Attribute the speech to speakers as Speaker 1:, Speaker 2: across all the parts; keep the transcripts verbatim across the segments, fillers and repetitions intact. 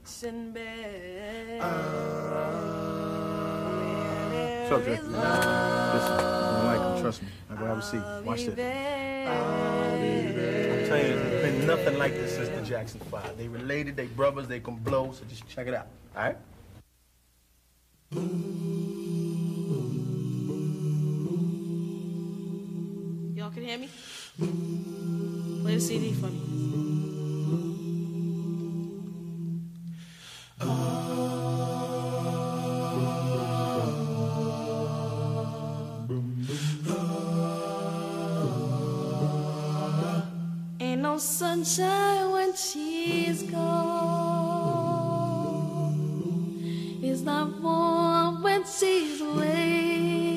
Speaker 1: aches in bed.
Speaker 2: Uh, What's up, Drake? Listen, you don't like him, trust me. I go have a seat. Watch this. I'm telling you, there's been nothing like this since the Jackson Five. They related, they brothers, they can blow, so just check it out, all right?
Speaker 1: Y'all can hear me? Play the C D for me. Ain't no sunshine when she's gone. It's not warm when she's away.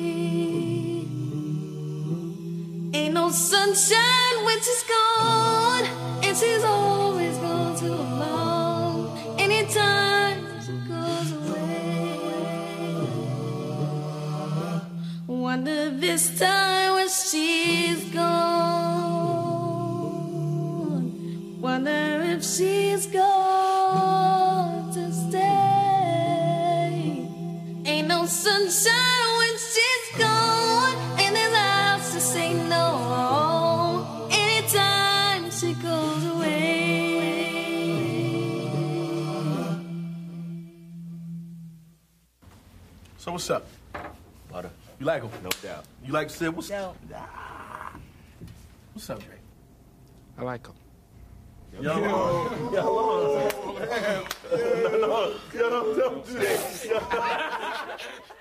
Speaker 1: Ain't no sunshine when she's gone, and she's always gone too long. Anytime she goes away, wonder this time when she's gone, wonder if she's gone to stay. Ain't no sunshine when she's gone, and there's house to say no. Anytime she goes away.
Speaker 2: So what's up?
Speaker 3: Butter.
Speaker 2: You like him?
Speaker 3: No doubt.
Speaker 2: You like Sid? What's
Speaker 1: No.
Speaker 2: Nah. What's up, Drake?
Speaker 4: I like him.
Speaker 2: Yo, yo, yo, yo, no, no, yo, don't do that.